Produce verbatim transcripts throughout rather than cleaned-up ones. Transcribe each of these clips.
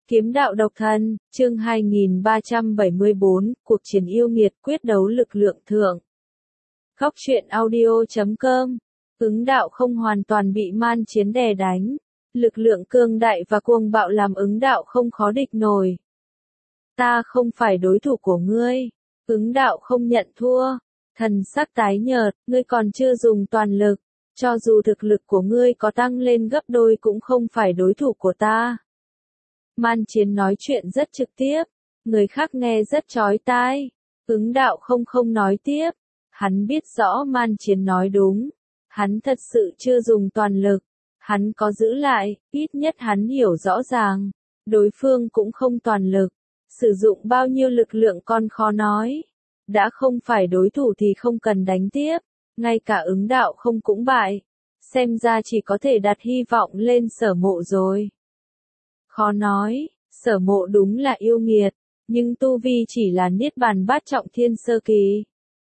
Kiếm đạo độc thân, chương hai nghìn ba trăm bảy mươi bốn, cuộc chiến yêu nghiệt quyết đấu lực lượng thượng. Góc truyện audio chấm com. Ứng đạo không hoàn toàn bị man chiến đè đánh. Lực lượng cương đại và cuồng bạo làm ứng đạo không khó địch nổi. Ta không phải đối thủ của ngươi. Ứng đạo không nhận thua. Thần sắc tái nhợt, ngươi còn chưa dùng toàn lực. Cho dù thực lực của ngươi có tăng lên gấp đôi cũng không phải đối thủ của ta. Man chiến nói chuyện rất trực tiếp, người khác nghe rất chói tai. Ứng đạo không không nói tiếp. Hắn biết rõ man chiến nói đúng. Hắn thật sự chưa dùng toàn lực. Hắn có giữ lại, ít nhất hắn hiểu rõ ràng. Đối phương cũng không toàn lực. Sử dụng bao nhiêu lực lượng còn khó nói. Đã không phải đối thủ thì không cần đánh tiếp. Ngay cả ứng đạo không cũng bại. Xem ra chỉ có thể đặt hy vọng lên Sở Mộ rồi. Khó nói, Sở Mộ đúng là yêu nghiệt, nhưng tu vi chỉ là niết bàn bát trọng thiên sơ kỳ.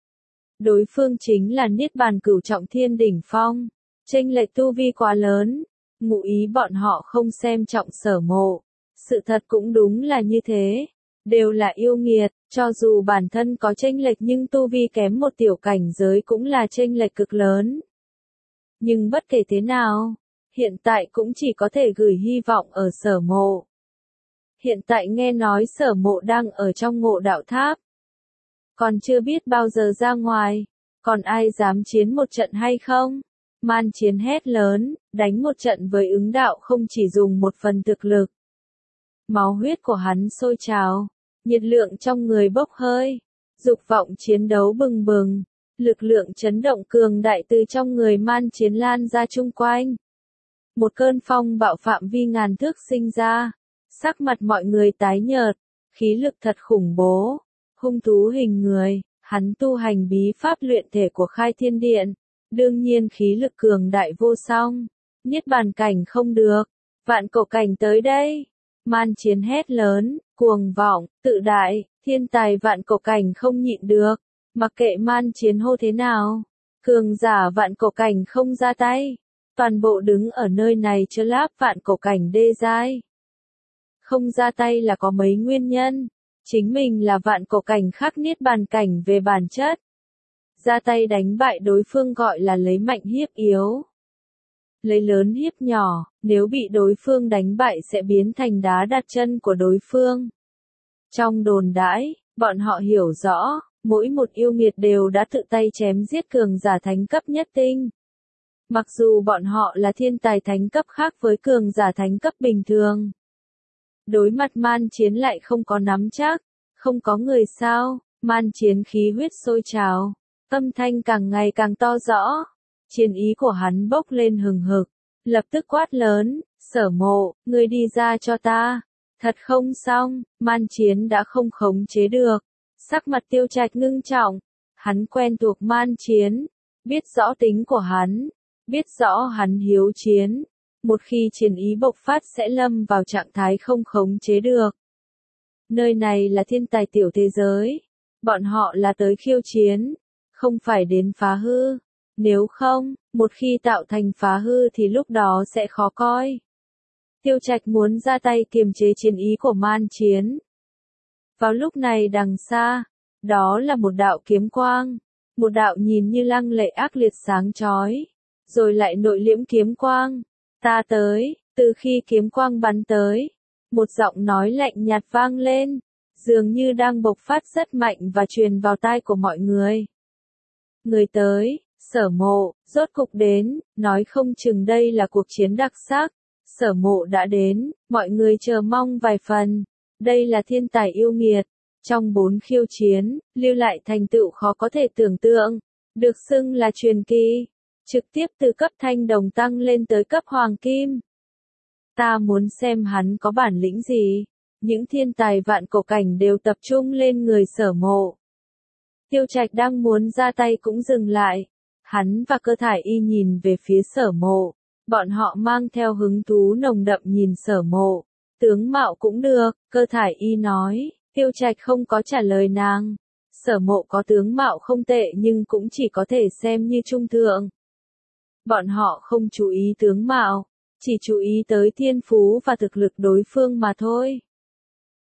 Đối phương chính là niết bàn cửu trọng thiên đỉnh phong, chênh lệch tu vi quá lớn, ngụ ý bọn họ không xem trọng Sở Mộ. Sự thật cũng đúng là như thế, đều là yêu nghiệt, cho dù bản thân có chênh lệch nhưng tu vi kém một tiểu cảnh giới cũng là chênh lệch cực lớn. Nhưng bất kể thế nào, hiện tại cũng chỉ có thể gửi hy vọng ở Sở Mộ. Hiện tại nghe nói Sở Mộ đang ở trong Ngộ Đạo Tháp. Còn chưa biết bao giờ ra ngoài, còn ai dám chiến một trận hay không? Man chiến hét lớn, đánh một trận với ứng đạo không chỉ dùng một phần thực lực. Máu huyết của hắn sôi trào, nhiệt lượng trong người bốc hơi, dục vọng chiến đấu bừng bừng. Lực lượng chấn động cường đại từ trong người man chiến lan ra chung quanh. Một cơn phong bạo phạm vi ngàn thước sinh ra. Sắc mặt mọi người tái nhợt. Khí lực thật khủng bố. Hung thú hình người. Hắn tu hành bí pháp luyện thể của Khai Thiên Điện. Đương nhiên khí lực cường đại vô song. Niết bàn cảnh không được. Vạn cổ cảnh tới đây. Man chiến hét lớn, cuồng vọng, tự đại. Thiên tài vạn cổ cảnh không nhịn được. Mặc kệ man chiến hô thế nào, cường giả vạn cổ cảnh không ra tay, toàn bộ đứng ở nơi này chớ láp vạn cổ cảnh đê giai. Không ra tay là có mấy nguyên nhân, chính mình là vạn cổ cảnh khắc niết bàn cảnh về bản chất. Ra tay đánh bại đối phương gọi là lấy mạnh hiếp yếu. Lấy lớn hiếp nhỏ, nếu bị đối phương đánh bại sẽ biến thành đá đặt chân của đối phương. Trong đồn đãi, bọn họ hiểu rõ. Mỗi một yêu nghiệt đều đã tự tay chém giết cường giả thánh cấp nhất tinh. Mặc dù bọn họ là thiên tài thánh cấp khác với cường giả thánh cấp bình thường. Đối mặt man chiến lại không có nắm chắc, không có người sao, man chiến khí huyết sôi trào, âm thanh càng ngày càng to rõ. Chiến ý của hắn bốc lên hừng hực, lập tức quát lớn, Sở Mộ, ngươi đi ra cho ta. Thật không xong, man chiến đã không khống chế được. Sắc mặt Tiêu Trạch ngưng trọng, hắn quen thuộc man chiến, biết rõ tính của hắn, biết rõ hắn hiếu chiến, một khi chiến ý bộc phát sẽ lâm vào trạng thái không khống chế được. Nơi này là thiên tài tiểu thế giới, bọn họ là tới khiêu chiến, không phải đến phá hư, nếu không, một khi tạo thành phá hư thì lúc đó sẽ khó coi. Tiêu Trạch muốn ra tay kiềm chế chiến ý của man chiến. Vào lúc này đằng xa, đó là một đạo kiếm quang, một đạo nhìn như lăng lệ ác liệt sáng chói, rồi lại nội liễm kiếm quang. Ta tới, từ khi kiếm quang bắn tới, một giọng nói lạnh nhạt vang lên, dường như đang bộc phát rất mạnh và truyền vào tai của mọi người. Người tới, Sở Mộ, rốt cục đến, nói không chừng đây là cuộc chiến đặc sắc. Sở Mộ đã đến, mọi người chờ mong vài phần. Đây là thiên tài yêu nghiệt, trong bốn khiêu chiến, lưu lại thành tựu khó có thể tưởng tượng, được xưng là truyền kỳ, trực tiếp từ cấp thanh đồng tăng lên tới cấp hoàng kim. Ta muốn xem hắn có bản lĩnh gì, những thiên tài vạn cổ cảnh đều tập trung lên người Sở Mộ. Tiêu Trạch đang muốn ra tay cũng dừng lại, hắn và Cơ Thải Y nhìn về phía Sở Mộ, bọn họ mang theo hứng thú nồng đậm nhìn Sở Mộ. Tướng mạo cũng được, Cơ Thải Y nói, Tiêu Trạch không có trả lời nàng. Sở Mộ có tướng mạo không tệ nhưng cũng chỉ có thể xem như trung thượng. Bọn họ không chú ý tướng mạo, chỉ chú ý tới thiên phú và thực lực đối phương mà thôi.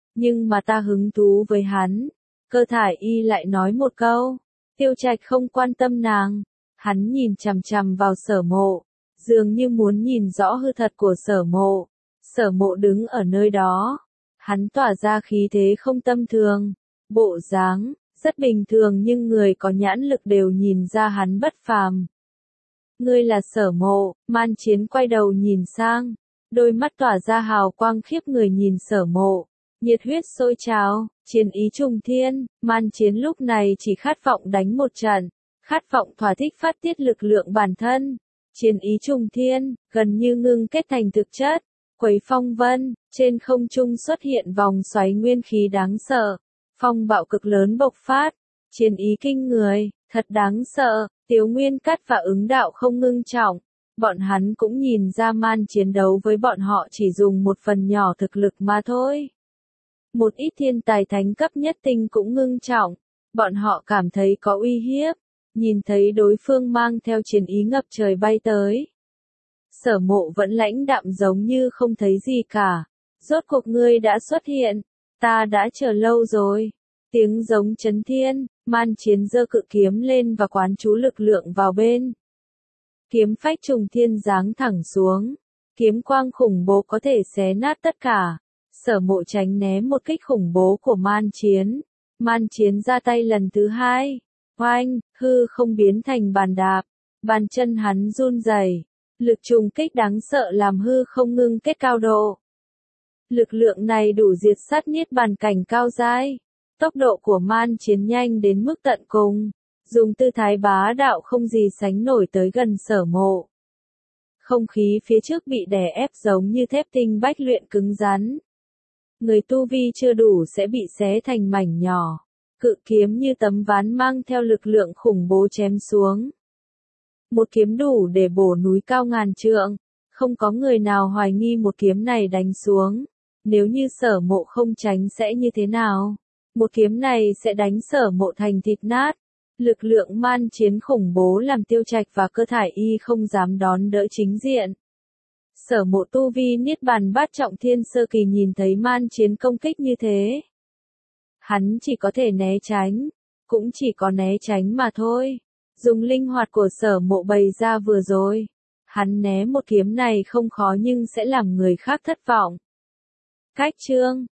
nhưng mà ta hứng thú với hắn. Cơ thải y lại nói một câu, Tiêu Trạch không quan tâm nàng, hắn nhìn chằm chằm vào Sở Mộ, dường như muốn nhìn rõ hư thật của Sở Mộ. Sở Mộ đứng ở nơi đó, hắn tỏa ra khí thế không tầm thường, bộ dáng rất bình thường nhưng người có nhãn lực đều nhìn ra hắn bất phàm. Ngươi là Sở Mộ, Man Chiến quay đầu nhìn sang, đôi mắt tỏa ra hào quang khiếp người nhìn Sở Mộ, nhiệt huyết sôi trào, chiến ý trùng thiên. Man Chiến lúc này chỉ khát vọng đánh một trận, khát vọng thỏa thích phát tiết lực lượng bản thân. Chiến ý trùng thiên, gần như ngưng kết thành thực chất, quấy phong vân, trên không trung xuất hiện vòng xoáy nguyên khí đáng sợ, phong bạo cực lớn bộc phát, chiến ý kinh người, thật đáng sợ. Tiếu Nguyên Cát và Ứng Đạo không ngưng trọng, bọn hắn cũng nhìn ra Man chiến đấu với bọn họ chỉ dùng một phần nhỏ thực lực mà thôi. Một ít thiên tài thánh cấp nhất tinh cũng ngưng trọng, bọn họ cảm thấy có uy hiếp, nhìn thấy đối phương mang theo chiến ý ngập trời bay tới. Sở Mộ vẫn lãnh đạm giống như không thấy gì cả. Rốt cuộc ngươi đã xuất hiện, ta đã chờ lâu rồi. Tiếng giống chấn thiên, Man chiến giơ cự kiếm lên và quán chú lực lượng vào bên. Kiếm phách trùng thiên giáng thẳng xuống, kiếm quang khủng bố có thể xé nát tất cả. Sở Mộ tránh né một kích khủng bố của Man chiến. Man chiến ra tay lần thứ hai, oanh, hư không biến thành bàn đạp, bàn chân hắn run rẩy, lực trùng kích đáng sợ làm hư không ngưng kết cao độ. Lực lượng này đủ diệt sát niết bàn cảnh cao giai. Tốc độ của Man chiến nhanh đến mức tận cùng, dùng tư thái bá đạo không gì sánh nổi tới gần Sở Mộ. Không khí phía trước bị đè ép giống như thép tinh bách luyện cứng rắn. Người tu vi chưa đủ sẽ bị xé thành mảnh nhỏ. Cự kiếm như tấm ván mang theo lực lượng khủng bố chém xuống. Một kiếm đủ để bổ núi cao ngàn trượng, không có người nào hoài nghi một kiếm này đánh xuống. Nếu như Sở Mộ không tránh sẽ như thế nào? Một kiếm này sẽ đánh Sở Mộ thành thịt nát. Lực lượng Man chiến khủng bố làm Tiêu Trạch và Cơ thải y không dám đón đỡ chính diện. Sở Mộ tu vi niết bàn bát trọng thiên sơ kỳ nhìn thấy Man chiến công kích như thế. Hắn chỉ có thể né tránh, cũng chỉ có né tránh mà thôi. Dùng linh hoạt của Sở Mộ bày ra vừa rồi, hắn né một kiếm này không khó nhưng sẽ làm người khác thất vọng. Cách chương